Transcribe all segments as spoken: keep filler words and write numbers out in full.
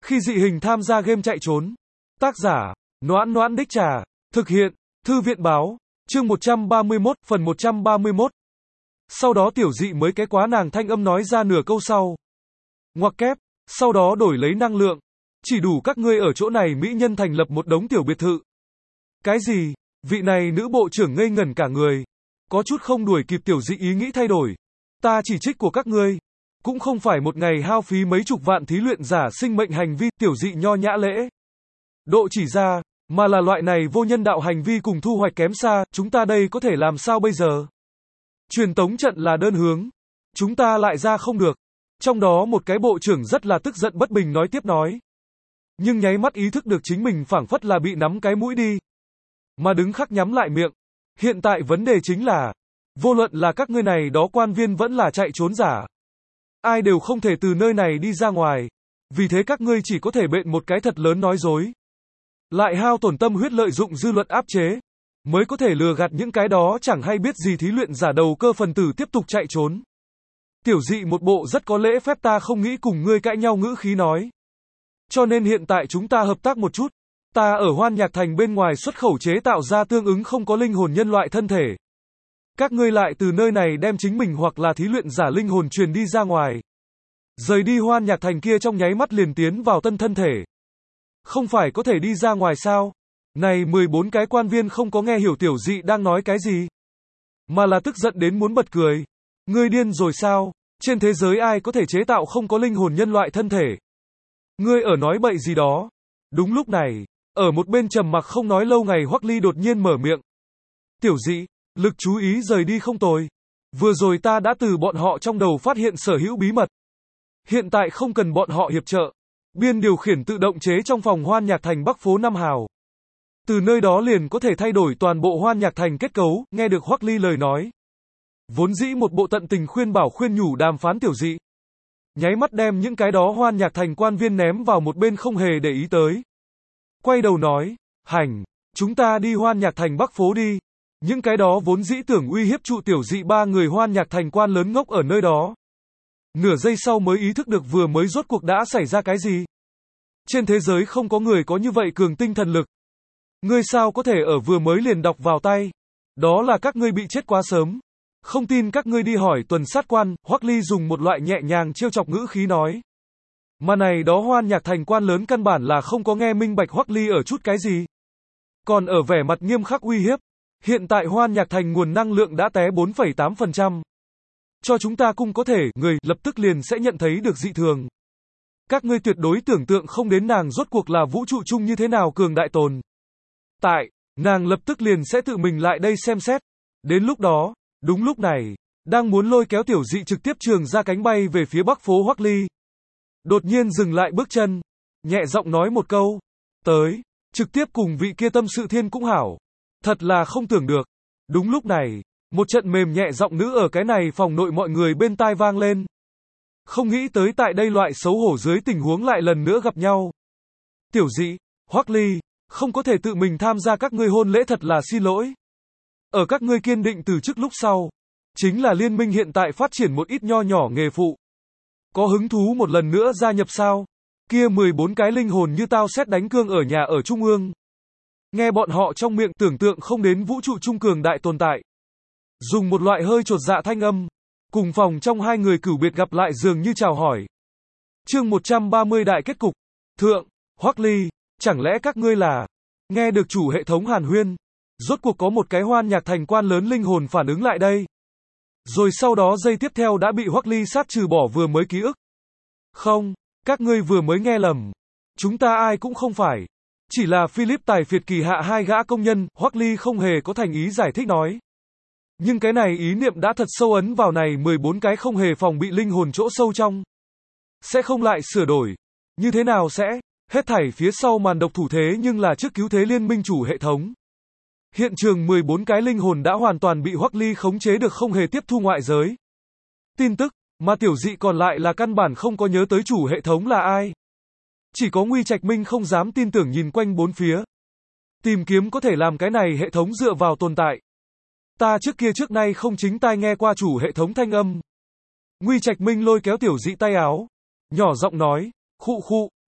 Khi dị hình tham gia game chạy trốn. Tác giả, Noãn Noãn Đích Trà. Thực hiện, Thư viện báo. Chương một trăm ba mươi mốt, phần một trăm ba mươi mốt. Sau đó tiểu dị mới cái quá nàng thanh âm nói ra nửa câu sau. Ngoặc kép, sau đó đổi lấy năng lượng. Chỉ đủ các ngươi ở chỗ này mỹ nhân thành lập một đống tiểu biệt thự. Cái gì? Vị này nữ bộ trưởng ngây ngẩn cả người. Có chút không đuổi kịp tiểu dị ý nghĩ thay đổi. Ta chỉ trích của các ngươi. Cũng không phải một ngày hao phí mấy chục vạn thí luyện giả sinh mệnh hành vi, tiểu dị nho nhã lễ. Độ chỉ ra, mà là loại này vô nhân đạo hành vi cùng thu hoạch kém xa, chúng ta đây có thể làm sao bây giờ? Truyền tống trận là đơn hướng. Chúng ta lại ra không được. Trong đó một cái bộ trưởng rất là tức giận bất bình nói tiếp nói. Nhưng nháy mắt ý thức được chính mình phảng phất là bị nắm cái mũi đi. Mà đứng khắc nhắm lại miệng. Hiện tại vấn đề chính là, vô luận là các ngươi này đó quan viên vẫn là chạy trốn giả. Ai đều không thể từ nơi này đi ra ngoài. Vì thế các ngươi chỉ có thể bện một cái thật lớn nói dối. Lại hao tổn tâm huyết lợi dụng dư luận áp chế. Mới có thể lừa gạt những cái đó chẳng hay biết gì thí luyện giả đầu cơ phần tử tiếp tục chạy trốn. Tiểu dị một bộ rất có lễ phép ta không nghĩ cùng ngươi cãi nhau ngữ khí nói. Cho nên hiện tại chúng ta hợp tác một chút. Ta ở Hoan Nhạc Thành bên ngoài xuất khẩu chế tạo ra tương ứng không có linh hồn nhân loại thân thể. Các ngươi lại từ nơi này đem chính mình hoặc là thí luyện giả linh hồn truyền đi ra ngoài. Rời đi Hoan Nhạc Thành kia trong nháy mắt liền tiến vào tân thân thể. Không phải có thể đi ra ngoài sao? Này mười bốn cái quan viên không có nghe hiểu tiểu dị đang nói cái gì. Mà là tức giận đến muốn bật cười. Ngươi điên rồi sao? Trên thế giới ai có thể chế tạo không có linh hồn nhân loại thân thể? Ngươi ở nói bậy gì đó? Đúng lúc này, ở một bên trầm mặc không nói lâu ngày Hoắc Ly đột nhiên mở miệng. Tiểu dị, lực chú ý rời đi không tồi. Vừa rồi ta đã từ bọn họ trong đầu phát hiện sở hữu bí mật. Hiện tại không cần bọn họ hiệp trợ. Biên điều khiển tự động chế trong phòng Hoan Nhạc Thành Bắc phố Năm Hào. Từ nơi đó liền có thể thay đổi toàn bộ Hoan Nhạc Thành kết cấu, nghe được Hoắc Ly lời nói. Vốn dĩ một bộ tận tình khuyên bảo khuyên nhủ đàm phán tiểu dị. Nháy mắt đem những cái đó Hoan Nhạc Thành quan viên ném vào một bên không hề để ý tới. Quay đầu nói, hành, chúng ta đi Hoan Nhạc Thành Bắc phố đi. Những cái đó vốn dĩ tưởng uy hiếp trụ tiểu dị ba người Hoan Nhạc Thành quan lớn ngốc ở nơi đó. Nửa giây sau mới ý thức được vừa mới rốt cuộc đã xảy ra cái gì. Trên thế giới không có người có như vậy cường tinh thần lực. Ngươi sao có thể ở vừa mới liền đọc vào tay. Đó là các ngươi bị chết quá sớm. Không tin các ngươi đi hỏi tuần sát quan, Hoắc Ly dùng một loại nhẹ nhàng trêu chọc ngữ khí nói. Mà này đó Hoan Nhạc Thành quan lớn căn bản là không có nghe minh bạch Hoắc Ly ở chút cái gì. Còn ở vẻ mặt nghiêm khắc uy hiếp. Hiện tại Hoan Nhạc Thành nguồn năng lượng đã té bốn phẩy tám phần trăm. Cho chúng ta cung có thể, người, lập tức liền sẽ nhận thấy được dị thường. Các ngươi tuyệt đối tưởng tượng không đến nàng rốt cuộc là vũ trụ chung như thế nào cường đại tồn. Tại, nàng lập tức liền sẽ tự mình lại đây xem xét. Đến lúc đó, đúng lúc này, đang muốn lôi kéo tiểu dị trực tiếp trường ra cánh bay về phía bắc phố Hoắc Ly. Đột nhiên dừng lại bước chân, nhẹ giọng nói một câu, tới, trực tiếp cùng vị kia tâm sự thiên cũng hảo. Thật là không tưởng được. Đúng lúc này, một trận mềm nhẹ giọng nữ ở cái này phòng nội mọi người bên tai vang lên. Không nghĩ tới tại đây loại xấu hổ dưới tình huống lại lần nữa gặp nhau. Tiểu dị, Hoắc Ly, không có thể tự mình tham gia các ngươi hôn lễ thật là xin lỗi. Ở các ngươi kiên định từ chức lúc sau, chính là liên minh hiện tại phát triển một ít nho nhỏ nghề phụ. Có hứng thú một lần nữa gia nhập sao? Kia mười bốn cái linh hồn như tao xét đánh cương ở nhà ở Trung ương. Nghe bọn họ trong miệng tưởng tượng không đến vũ trụ trung cường đại tồn tại. Dùng một loại hơi chột dạ thanh âm. Cùng phòng trong hai người cửu biệt gặp lại dường như chào hỏi. Chương một trăm ba mươi đại kết cục. Thượng, Hoắc Ly, chẳng lẽ các ngươi là... Nghe được chủ hệ thống hàn huyên. Rốt cuộc có một cái Hoan Nhạc Thành quan lớn linh hồn phản ứng lại đây. Rồi sau đó giây tiếp theo đã bị Hoắc Ly sát trừ bỏ vừa mới ký ức. Không, các ngươi vừa mới nghe lầm. Chúng ta ai cũng không phải. Chỉ là Philip tài phiệt kỳ hạ hai gã công nhân, Hoắc Ly không hề có thành ý giải thích nói. Nhưng cái này ý niệm đã thật sâu ấn vào này mười bốn cái không hề phòng bị linh hồn chỗ sâu trong. Sẽ không lại sửa đổi. Như thế nào sẽ? Hết thảy phía sau màn độc thủ thế nhưng là trước cứu thế liên minh chủ hệ thống. Hiện trường mười bốn cái linh hồn đã hoàn toàn bị Hoắc Ly khống chế được không hề tiếp thu ngoại giới. Tin tức, mà tiểu dị còn lại là căn bản không có nhớ tới chủ hệ thống là ai. Chỉ có Nguy Trạch Minh không dám tin tưởng nhìn quanh bốn phía. Tìm kiếm có thể làm cái này hệ thống dựa vào tồn tại. Ta trước kia trước nay không chính tai nghe qua chủ hệ thống thanh âm. Nguy Trạch Minh lôi kéo tiểu dị tay áo. Nhỏ giọng nói, khụ khụ,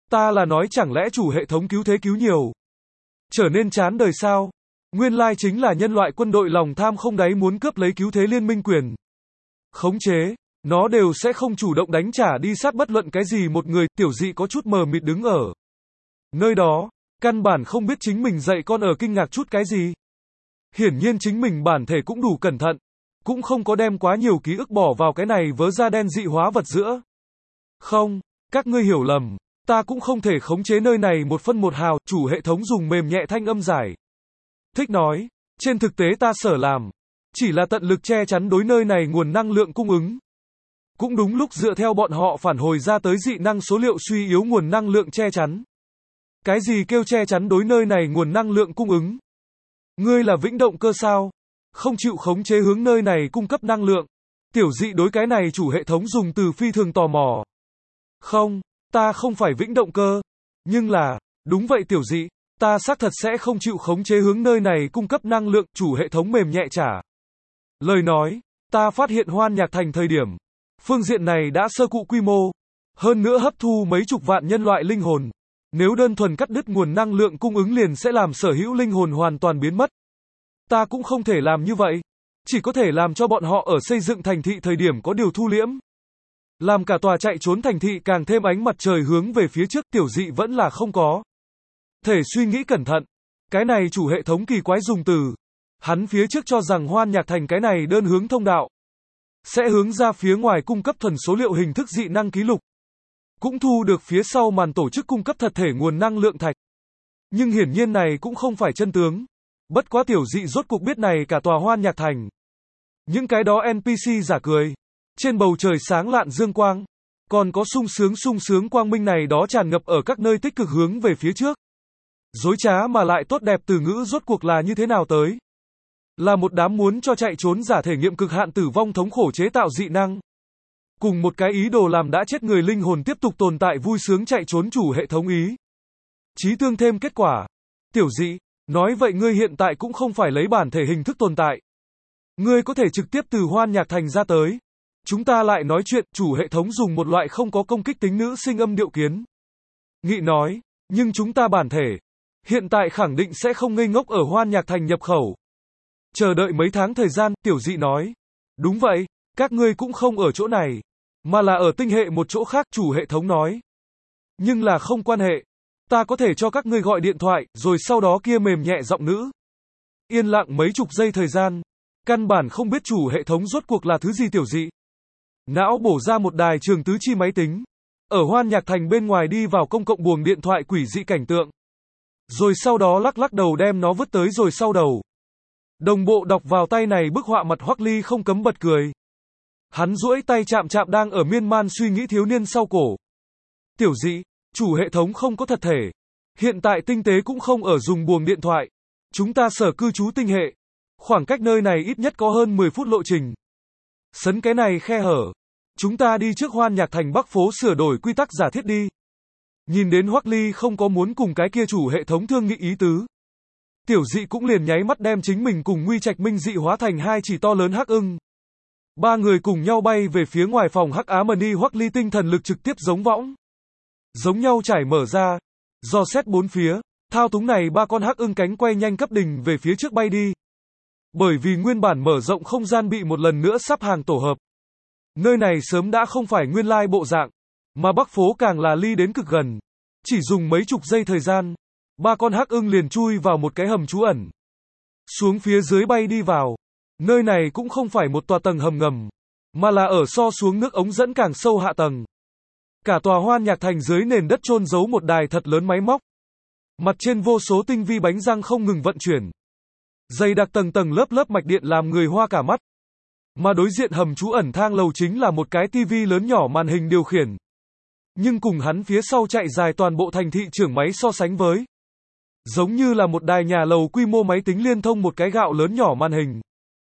Ta là nói chẳng lẽ chủ hệ thống cứu thế cứu nhiều. Trở nên chán đời sao? Nguyên lai chính là nhân loại quân đội lòng tham không đáy muốn cướp lấy cứu thế liên minh quyền. Khống chế, nó đều sẽ không chủ động đánh trả đi sát bất luận cái gì một người, tiểu dị có chút mờ mịt đứng ở nơi đó, căn bản không biết chính mình dạy con ở kinh ngạc chút cái gì. Hiển nhiên chính mình bản thể cũng đủ cẩn thận, cũng không có đem quá nhiều ký ức bỏ vào cái này vớ da đen dị hóa vật giữa. Không, các ngươi hiểu lầm, ta cũng không thể khống chế nơi này một phân một hào, chủ hệ thống dùng mềm nhẹ thanh âm giải. Thích nói, trên thực tế ta sở làm, chỉ là tận lực che chắn đối nơi này nguồn năng lượng cung ứng. Cũng đúng lúc dựa theo bọn họ phản hồi ra tới dị năng số liệu suy yếu nguồn năng lượng che chắn. Cái gì kêu che chắn đối nơi này nguồn năng lượng cung ứng? Ngươi là vĩnh động cơ sao? Không chịu khống chế hướng nơi này cung cấp năng lượng. Tiểu dị đối cái này chủ hệ thống dùng từ phi thường tò mò. Không, ta không phải vĩnh động cơ. Nhưng là, đúng vậy tiểu dị, ta xác thật sẽ không chịu khống chế hướng nơi này cung cấp năng lượng, chủ hệ thống mềm nhẹ trả. Lời nói, ta phát hiện Hoan Nhạc Thành thời điểm, phương diện này đã sơ cụ quy mô, hơn nữa hấp thu mấy chục vạn nhân loại linh hồn. Nếu đơn thuần cắt đứt nguồn năng lượng cung ứng liền sẽ làm sở hữu linh hồn hoàn toàn biến mất. Ta cũng không thể làm như vậy, chỉ có thể làm cho bọn họ ở xây dựng thành thị thời điểm có điều thu liễm. Làm cả tòa chạy trốn thành thị càng thêm ánh mặt trời hướng về phía trước, tiểu dị vẫn là không có thể suy nghĩ cẩn thận. Cái này chủ hệ thống kỳ quái dùng từ. Hắn phía trước cho rằng Hoan Nhạc Thành cái này đơn hướng thông đạo sẽ hướng ra phía ngoài cung cấp thuần số liệu hình thức dị năng ký lục. Cũng thu được phía sau màn tổ chức cung cấp thật thể nguồn năng lượng thạch. Nhưng hiển nhiên này cũng không phải chân tướng. Bất quá tiểu dị rốt cuộc biết này cả tòa Hoan Nhạc Thành. Những cái đó en pê xê giả cười. Trên bầu trời sáng lạn dương quang. Còn có sung sướng sung sướng quang minh này đó tràn ngập ở các nơi tích cực hướng về phía trước. Dối trá mà lại tốt đẹp từ ngữ rốt cuộc là như thế nào tới? Là một đám muốn cho chạy trốn giả thể nghiệm cực hạn tử vong thống khổ chế tạo dị năng. Cùng một cái ý đồ làm đã chết người linh hồn tiếp tục tồn tại vui sướng chạy trốn chủ hệ thống ý. Chí tương thêm kết quả. Tiểu dị, nói vậy ngươi hiện tại cũng không phải lấy bản thể hình thức tồn tại. Ngươi có thể trực tiếp từ Hoan Nhạc Thành ra tới. Chúng ta lại nói chuyện, chủ hệ thống dùng một loại không có công kích tính nữ sinh âm điệu kiến. Nghị nói, nhưng chúng ta bản thể, hiện tại khẳng định sẽ không ngây ngốc ở Hoan Nhạc Thành nhập khẩu. Chờ đợi mấy tháng thời gian, tiểu dị nói. Đúng vậy, các ngươi cũng không ở chỗ này, mà là ở tinh hệ một chỗ khác, chủ hệ thống nói. Nhưng là không quan hệ. Ta có thể cho các ngươi gọi điện thoại, rồi sau đó kia mềm nhẹ giọng nữ. Yên lặng mấy chục giây thời gian. Căn bản không biết chủ hệ thống rốt cuộc là thứ gì tiểu dị. Não bổ ra một đài trường tứ chi máy tính. Ở Hoan Nhạc Thành bên ngoài đi vào công cộng buồng điện thoại quỷ dị cảnh tượng. Rồi sau đó lắc lắc đầu đem nó vứt tới rồi sau đầu. Đồng bộ đọc vào tay này bức họa mặt Hoắc Ly không cấm bật cười. Hắn duỗi tay chạm chạm đang ở miên man suy nghĩ thiếu niên sau cổ. Tiểu dị, chủ hệ thống không có thật thể. Hiện tại tinh tế cũng không ở dùng buồng điện thoại. Chúng ta sở cư trú tinh hệ. Khoảng cách nơi này ít nhất có hơn mười phút lộ trình. Sấn cái này khe hở. Chúng ta đi trước Hoan Nhạc Thành Bắc phố sửa đổi quy tắc giả thiết đi. Nhìn đến Hoắc Ly không có muốn cùng cái kia chủ hệ thống thương nghị ý tứ. Tiểu dị cũng liền nháy mắt đem chính mình cùng Nguy Trạch Minh dị hóa thành hai chỉ to lớn hắc ưng. Ba người cùng nhau bay về phía ngoài phòng hắc á mani Hoắc Ly tinh thần lực trực tiếp giống võng. Giống nhau trải mở ra. Dò xét bốn phía. Thao túng này ba con hắc ưng cánh quay nhanh cấp đỉnh về phía trước bay đi. Bởi vì nguyên bản mở rộng không gian bị một lần nữa sắp hàng tổ hợp. Nơi này sớm đã không phải nguyên lai bộ dạng. Mà Bắc phố càng là ly đến cực gần. Chỉ dùng mấy chục giây thời gian. Ba con hắc ưng liền chui vào một cái hầm trú ẩn. Xuống phía dưới bay đi vào. Nơi này cũng không phải một tòa tầng hầm ngầm. Mà là ở so xuống nước ống dẫn càng sâu hạ tầng. Cả tòa Hoan Nhạc Thành dưới nền đất chôn giấu một đài thật lớn máy móc. Mặt trên vô số tinh vi bánh răng không ngừng vận chuyển. Dày đặc tầng tầng lớp lớp mạch điện làm người hoa cả mắt. Mà đối diện hầm trú ẩn thang lầu chính là một cái tivi lớn nhỏ màn hình điều khiển. Nhưng cùng hắn phía sau chạy dài toàn bộ thành thị trưởng máy so sánh với. Giống như là một đài nhà lầu quy mô máy tính liên thông một cái gạo lớn nhỏ màn hình.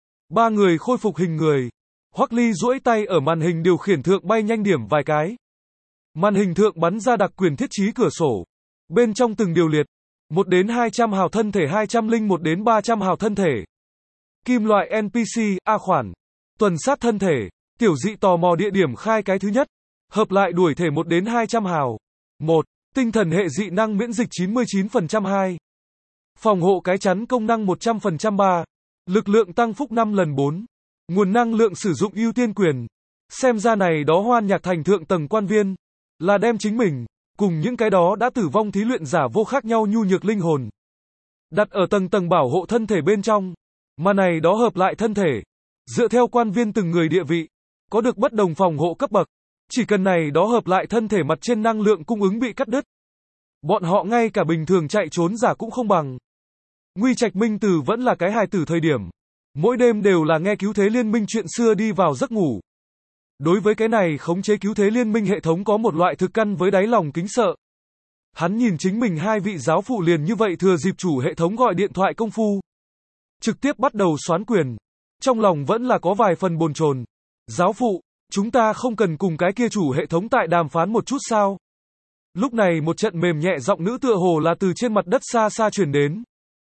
Ba người khôi phục hình người. Hoắc Ly duỗi tay ở màn hình điều khiển thượng bay nhanh điểm vài cái. Màn hình thượng bắn ra đặc quyền thiết trí cửa sổ. Bên trong từng điều liệt. một đến hai trăm hào thân thể hai trăm lẻ một đến ba trăm hào thân thể. Kim loại en pê xê, A khoản. Tuần sát thân thể. Tiểu dị tò mò địa điểm khai cái thứ nhất. Hợp lại đuổi thể một đến hai trăm hào. một. Tinh thần hệ dị năng miễn dịch chín mươi chín phần trăm hai. Phòng hộ cái chắn công năng một trăm phần trăm ba. Lực lượng tăng phúc năm lần bốn. Nguồn năng lượng sử dụng ưu tiên quyền. Xem ra này đó Hoan Nhạc Thành thượng tầng quan viên, là đem chính mình, cùng những cái đó đã tử vong thí luyện giả vô khác nhau nhu nhược linh hồn, đặt ở tầng tầng bảo hộ thân thể bên trong, mà này đó hợp lại thân thể, dựa theo quan viên từng người địa vị, có được bất đồng phòng hộ cấp bậc, chỉ cần này đó hợp lại thân thể mặt trên năng lượng cung ứng bị cắt đứt, bọn họ ngay cả bình thường chạy trốn giả cũng không bằng. Nguy Trạch Minh Từ vẫn là cái hài tử thời điểm, mỗi đêm đều là nghe cứu thế liên minh chuyện xưa đi vào giấc ngủ. Đối với cái này khống chế cứu thế liên minh hệ thống có một loại thực căn với đáy lòng kính sợ. Hắn nhìn chính mình hai vị giáo phụ liền như vậy thừa dịp chủ hệ thống gọi điện thoại công phu, trực tiếp bắt đầu xoán quyền. Trong lòng vẫn là có vài phần bồn chồn. Giáo phụ, chúng ta không cần cùng cái kia chủ hệ thống tại đàm phán một chút sao? Lúc này một trận mềm nhẹ giọng nữ tựa hồ là từ trên mặt đất xa xa truyền đến.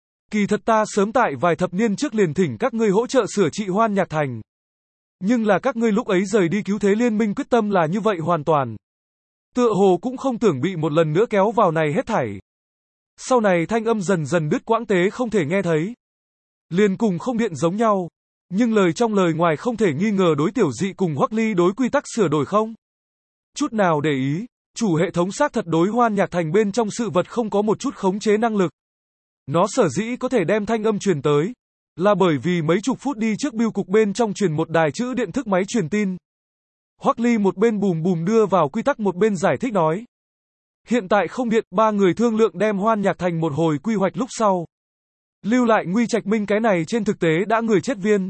Kỳ thật ta sớm tại vài thập niên trước liền thỉnh các ngươi hỗ trợ sửa trị Hoan Nhạc Thành. Nhưng là các ngươi lúc ấy rời đi cứu thế liên minh quyết tâm là như vậy hoàn toàn. Tựa hồ cũng không tưởng bị một lần nữa kéo vào này hết thảy. Sau này thanh âm dần dần đứt quãng tế không thể nghe thấy. Liền cùng không điện giống nhau. Nhưng lời trong lời ngoài không thể nghi ngờ đối Tiểu Dị cùng Hoắc Ly đối quy tắc sửa đổi không chút nào để ý. Chủ hệ thống xác thật đối Hoan Nhạc Thành bên trong sự vật không có một chút khống chế năng lực. Nó sở dĩ có thể đem thanh âm truyền tới, là bởi vì mấy chục phút đi trước bưu cục bên trong truyền một đài chữ điện thức máy truyền tin. Hoắc Ly một bên bùm bùm đưa vào quy tắc một bên giải thích nói. Hiện tại không điện, ba người thương lượng đem Hoan Nhạc Thành một hồi quy hoạch lúc sau. Lưu lại Nguy Trạch Minh cái này trên thực tế đã người chết viên.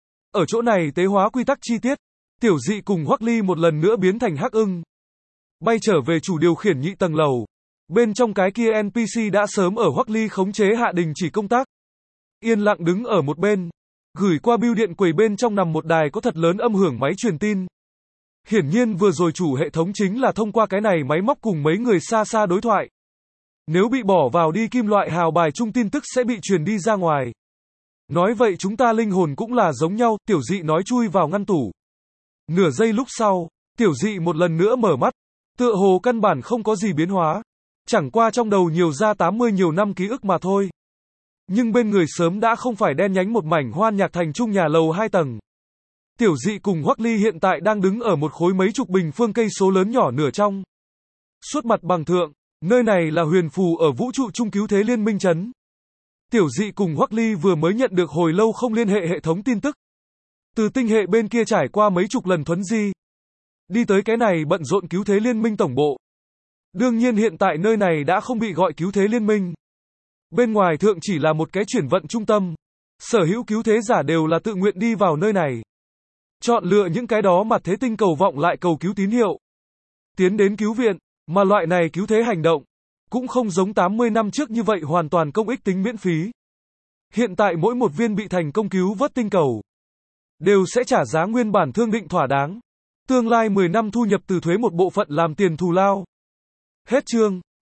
Ở chỗ này tế hóa quy tắc chi tiết, Tiểu Dị cùng Hoắc Ly một lần nữa biến thành hắc ưng. Bay trở về chủ điều khiển nhị tầng lầu. Bên trong cái kia en pê xê đã sớm ở Hoắc Ly khống chế hạ đình chỉ công tác. Yên lặng đứng ở một bên. Gửi qua bưu điện quầy bên trong nằm một đài có thật lớn âm hưởng máy truyền tin. Hiển nhiên vừa rồi chủ hệ thống chính là thông qua cái này máy móc cùng mấy người xa xa đối thoại. Nếu bị bỏ vào đi kim loại hào bài chung tin tức sẽ bị truyền đi ra ngoài. Nói vậy chúng ta linh hồn cũng là giống nhau, Tiểu Dị nói chui vào ngăn tủ. Nửa giây lúc sau, Tiểu Dị một lần nữa mở mắt. Tựa hồ căn bản không có gì biến hóa. Chẳng qua trong đầu nhiều ra tám mươi nhiều năm ký ức mà thôi. Nhưng bên người sớm đã không phải đen nhánh một mảnh Hoan Nhạc Thành chung nhà lầu hai tầng. Tiểu Dị cùng Hoắc Ly hiện tại đang đứng ở một khối mấy chục bình phương cây số lớn nhỏ nửa trong. Suốt mặt bằng thượng, nơi này là huyền phù ở vũ trụ trung cứu thế liên minh trấn. Tiểu Dị cùng Hoắc Ly vừa mới nhận được hồi lâu không liên hệ hệ thống tin tức. Từ tinh hệ bên kia trải qua mấy chục lần thuấn di. Đi tới cái này bận rộn cứu thế liên minh tổng bộ. Đương nhiên hiện tại nơi này đã không bị gọi cứu thế liên minh. Bên ngoài thượng chỉ là một cái chuyển vận trung tâm. Sở hữu cứu thế giả đều là tự nguyện đi vào nơi này. Chọn lựa những cái đó mặt thế tinh cầu vọng lại cầu cứu tín hiệu. Tiến đến cứu viện, mà loại này cứu thế hành động. Cũng không giống tám mươi năm trước như vậy hoàn toàn công ích tính miễn phí. Hiện tại mỗi một viên bị thành công cứu vớt tinh cầu. Đều sẽ trả giá nguyên bản thương định thỏa đáng. Tương lai mười năm thu nhập từ thuế một bộ phận làm tiền thù lao. Hết chương.